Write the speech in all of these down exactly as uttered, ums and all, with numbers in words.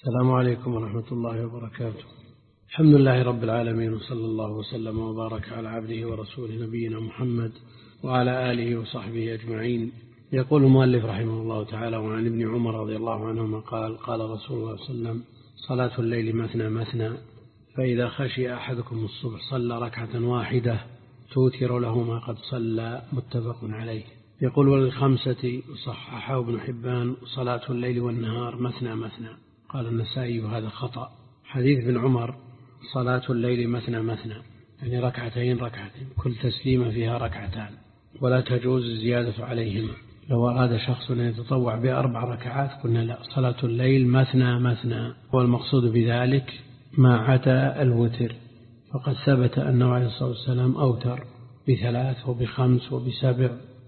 السلام عليكم ورحمة الله وبركاته. الحمد لله رب العالمين، وصلى الله وسلم وبارك على عبده ورسوله نبينا محمد وعلى آله وصحبه أجمعين. يقول المؤلف رحمه الله تعالى: وعن ابن عمر رضي الله عنهما قال: قال رسول الله صلى الله عليه وسلم: صلاة الليل مثنى مثنى، فإذا خشي أحدكم الصبح صلى ركعة واحدة توتر له ما قد صلى. متفق عليه. يقول: وللخمسة صححه ابن حبان: صلاة الليل والنهار مثنى مثنى. قال النسائي: هذا خطأ. حديث ابن عمر صلاة الليل مثنى مثنى، يعني ركعتين ركعتين، كل تسليمة فيها ركعتان، ولا تجوز الزيادة عليهما. لو أراد شخص أن يتطوع بأربع ركعات قلنا لا، صلاة الليل مثنى مثنى. والمقصود بذلك ما عدا الوتر، فقد ثبت أنه عليه الصلاة والسلام أوتر بثلاث وبخمس وبسبع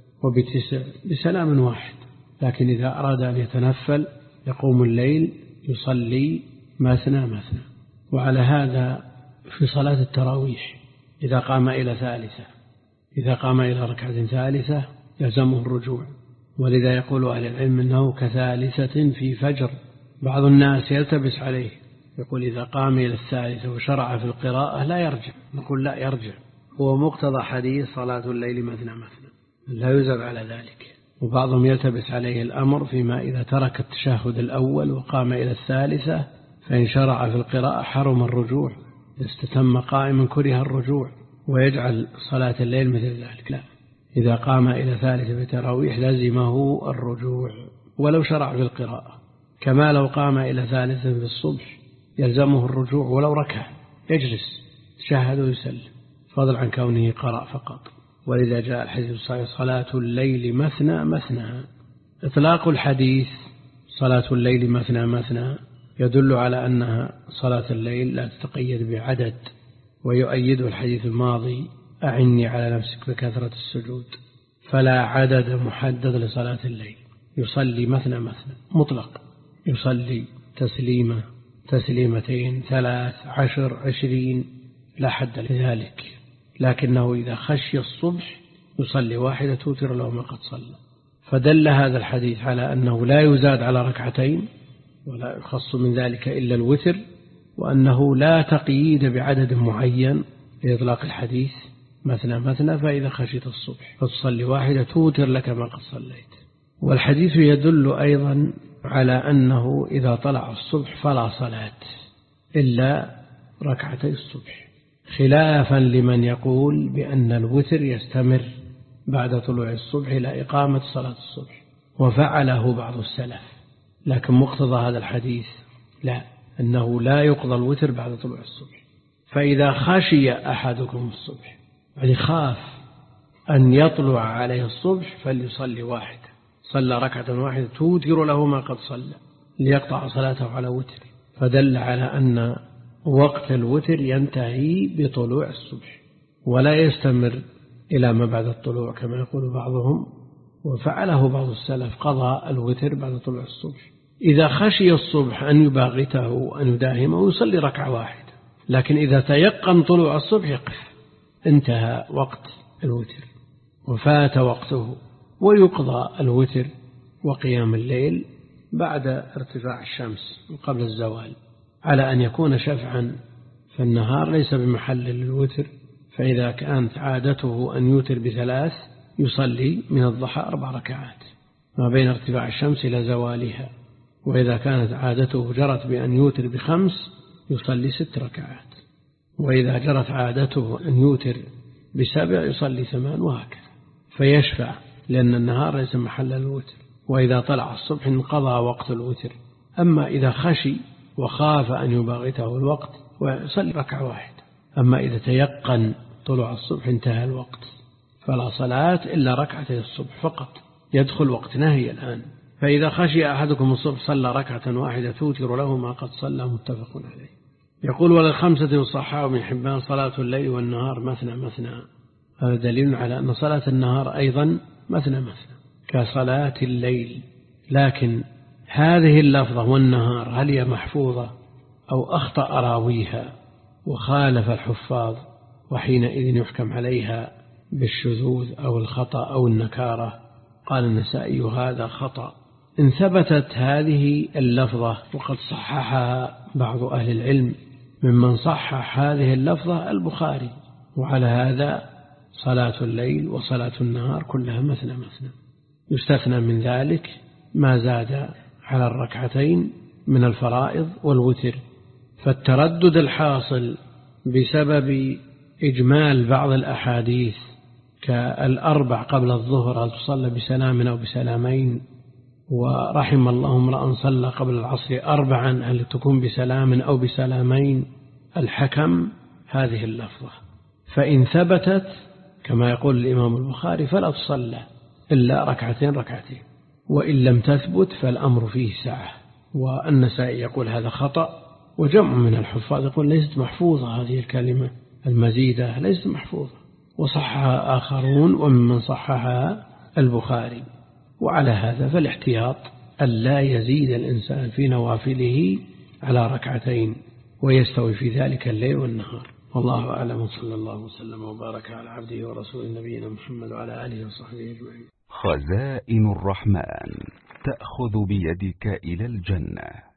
وبتسع بسلام واحد. لكن إذا أراد أن يتنفل يقوم الليل يصلي مثنى مثنى. وعلى هذا في صلاة التراويح إذا قام إلى ثالثة إذا قام إلى ركعة ثالثة يلزمه الرجوع، ولذا يقول أهل العلم أنه كثالثة في فجر. بعض الناس يلتبس عليه، يقول إذا قام إلى الثالثة وشرع في القراءة لا يرجع. نقول لا يرجع، هو مقتضى حديث صلاة الليل مثنى مثنى، لا يزاد على ذلك. وبعضهم يلتبس عليه الأمر فيما إذا ترك التشهد الأول وقام إلى الثالثة، فإن شرع في القراءة حرم الرجوع، استتم قائما كره الرجوع، ويجعل صلاة الليل مثل ذلك. لا، إذا قام إلى ثالثة بتراويح لزمه الرجوع ولو شرع في القراءة، كما لو قام إلى ثالثة في الصبح يلزمه الرجوع ولو ركع، يجلس تشهد ويسلم، فضل عن كونه قرأ فقط. ولذا جاء الحديث الصحيح: صلاة الليل مثنى مثنى. إطلاق الحديث صلاة الليل مثنى مثنى يدل على أنها صلاة الليل لا تتقيد بعدد، ويؤيده الحديث الماضي: أعني على نفسك بكثرة السجود. فلا عدد محدد لصلاة الليل، يصلي مثنى مثنى مطلق، يصلي تسليمة تسليمتين ثلاث عشر عشرين، لا حد لذلك. لكنه إذا خشي الصبح يصلي واحدة توتر له ما قد صلى. فدل هذا الحديث على أنه لا يزاد على ركعتين، ولا يخص من ذلك إلا الوتر، وأنه لا تقييد بعدد معين لإطلاق الحديث مثنى مثنى. فإذا خشيت الصبح فتصلي واحدة توتر لك ما قد صليت. والحديث يدل أيضا على أنه إذا طلع الصبح فلا صلاة إلا ركعتي الصبح، خلافا لمن يقول بأن الوتر يستمر بعد طلوع الصبح إلى إقامة صلاة الصبح، وفعله بعض السلف. لكن مقتضى هذا الحديث لا، أنه لا يقضى الوتر بعد طلوع الصبح. فإذا خشي أحدكم الصبح، يعني خاف أن يطلع عليه الصبح، فليصلي واحد، صلى ركعة واحدة توتر له ما قد صلى، ليقطع صلاته على وتر. فدل على أن وقت الوتر ينتهي بطلوع الصبح ولا يستمر إلى ما بعد الطلوع كما يقول بعضهم. وفعله بعض السلف، قضى الوتر بعد طلوع الصبح. إذا خشي الصبح أن يباغته وأن يداهمه يصلي ركعة واحدة، لكن إذا تيقن طلوع الصبح يقف، انتهى وقت الوتر وفات وقته، ويقضى الوتر وقيام الليل بعد ارتفاع الشمس وقبل الزوال، على أن يكون شفعا، فالنهار ليس بمحل للوتر. فإذا كانت عادته أن يوتر بثلاث يصلي من الضحى أربع ركعات ما بين ارتفاع الشمس إلى زوالها، وإذا كانت عادته جرت بأن يوتر بخمس يصلي ست ركعات، وإذا جرت عادته أن يوتر بسبع يصلي ثمان، وهكذا. فيشفع، لأن النهار ليس محل للوتر. وإذا طلع الصبح انقضى وقت الوتر. أما إذا خشي وخاف أن يباغته الوقت ويصلي ركعة واحدة. أما إذا تيقن طلوع الصبح انتهى الوقت، فلا صلاة إلا ركعتي الصبح فقط، يدخل وقت نهي الآن. فإذا خشي أحدكم الصبح صلى ركعة واحدة توتر له ما قد صلى. متفق عليه. يقول: وللخمسة وصححه ابن حبان: صلاة الليل والنهار مثنى مثنى. هذا دليل على أن صلاة النهار أيضا مثنى مثنى كصلاة الليل. لكن هذه اللفظة والنهار هل هي محفوظة أو أخطأ راويها وخالف الحفاظ، وحينئذ يحكم عليها بالشذوذ أو الخطأ أو النكارة؟ قال النسائي: هذا خطأ، إن ثبتت هذه اللفظة، وقد صححها بعض أهل العلم، ممن صحح هذه اللفظة البخاري، وعلى هذا صلاة الليل وصلاة النهار كلها مثنى مثنى، يستثنى من ذلك ما زاد على الركعتين من الفرائض والوتر. فالتردد الحاصل بسبب إجمال بعض الأحاديث كالأربع قبل الظهر هل تصلى بسلام أو بسلامين، ورحم الله امرأ صلى قبل العصر أربعا هل تكون بسلام أو بسلامين، الحكم هذه اللفظة، فإن ثبتت كما يقول الإمام البخاري فلا تصلى إلا ركعتين ركعتين، وإن لم تثبت فالأمر فيه سعة. والنسائي يقول هذا خطأ، وجمع من الحفاظ يقول ليست محفوظة هذه الكلمة المزيدة، ليست محفوظة، وصحها آخرون وممن صحها البخاري. وعلى هذا فالاحتياط ألا يزيد الإنسان في نوافله على ركعتين، ويستوي في ذلك الليل والنهار. والله أعلم، صلى الله وسلم وبارك على عبده ورسوله نبينا محمد وعلى آله وصحبه أجمعين. خزائن الرحمن تأخذ بيدك إلى الجنة.